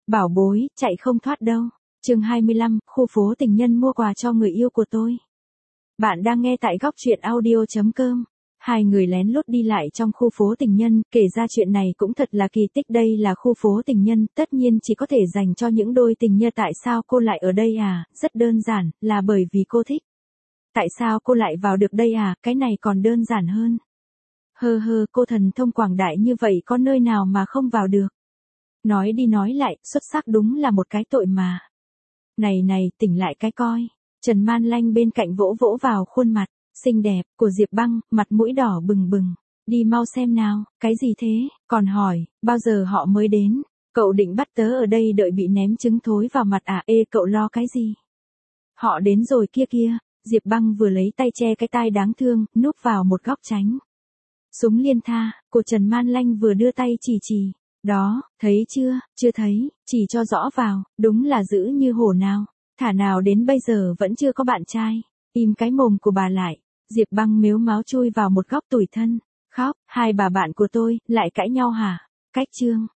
Bảo bối, chạy không thoát đâu. Chương 25, khu phố tình nhân mua quà cho người yêu của tôi. Bạn đang nghe tại góc truyện audio.com. Hai người lén lút đi lại trong khu phố tình nhân, kể ra chuyện này cũng thật là kỳ tích, đây là khu phố tình nhân, tất nhiên chỉ có thể dành cho những đôi tình nhân. Tại sao cô lại ở đây à? Rất đơn giản, là bởi vì cô thích. Tại sao cô lại vào được đây à? Cái này còn đơn giản hơn. Cô thần thông quảng đại như vậy có nơi nào mà không vào được? Nói đi nói lại, xuất sắc đúng là một cái tội mà. Này, tỉnh lại cái coi. Trần Man Lanh bên cạnh vỗ vỗ vào khuôn mặt xinh đẹp của Diệp Băng, mặt mũi đỏ bừng bừng. Đi mau xem nào, cái gì thế? Còn hỏi, bao giờ họ mới đến? Cậu định bắt tớ ở đây đợi bị ném trứng thối vào mặt à? Ê, cậu lo cái gì? Họ đến rồi kia. Diệp Băng vừa lấy tay che cái tai đáng thương, núp vào một góc tránh. Súng liên tha của Trần Man Lanh vừa đưa tay chỉ. Đó, thấy chưa thấy, chỉ cho rõ vào, đúng là dữ như hổ nào. Thả nào đến bây giờ vẫn chưa có bạn trai. Im cái mồm của bà lại. Diệp Băng mếu máo chui vào một góc tủi thân. Khóc, hai bà bạn của tôi, lại cãi nhau hả? Cách chương.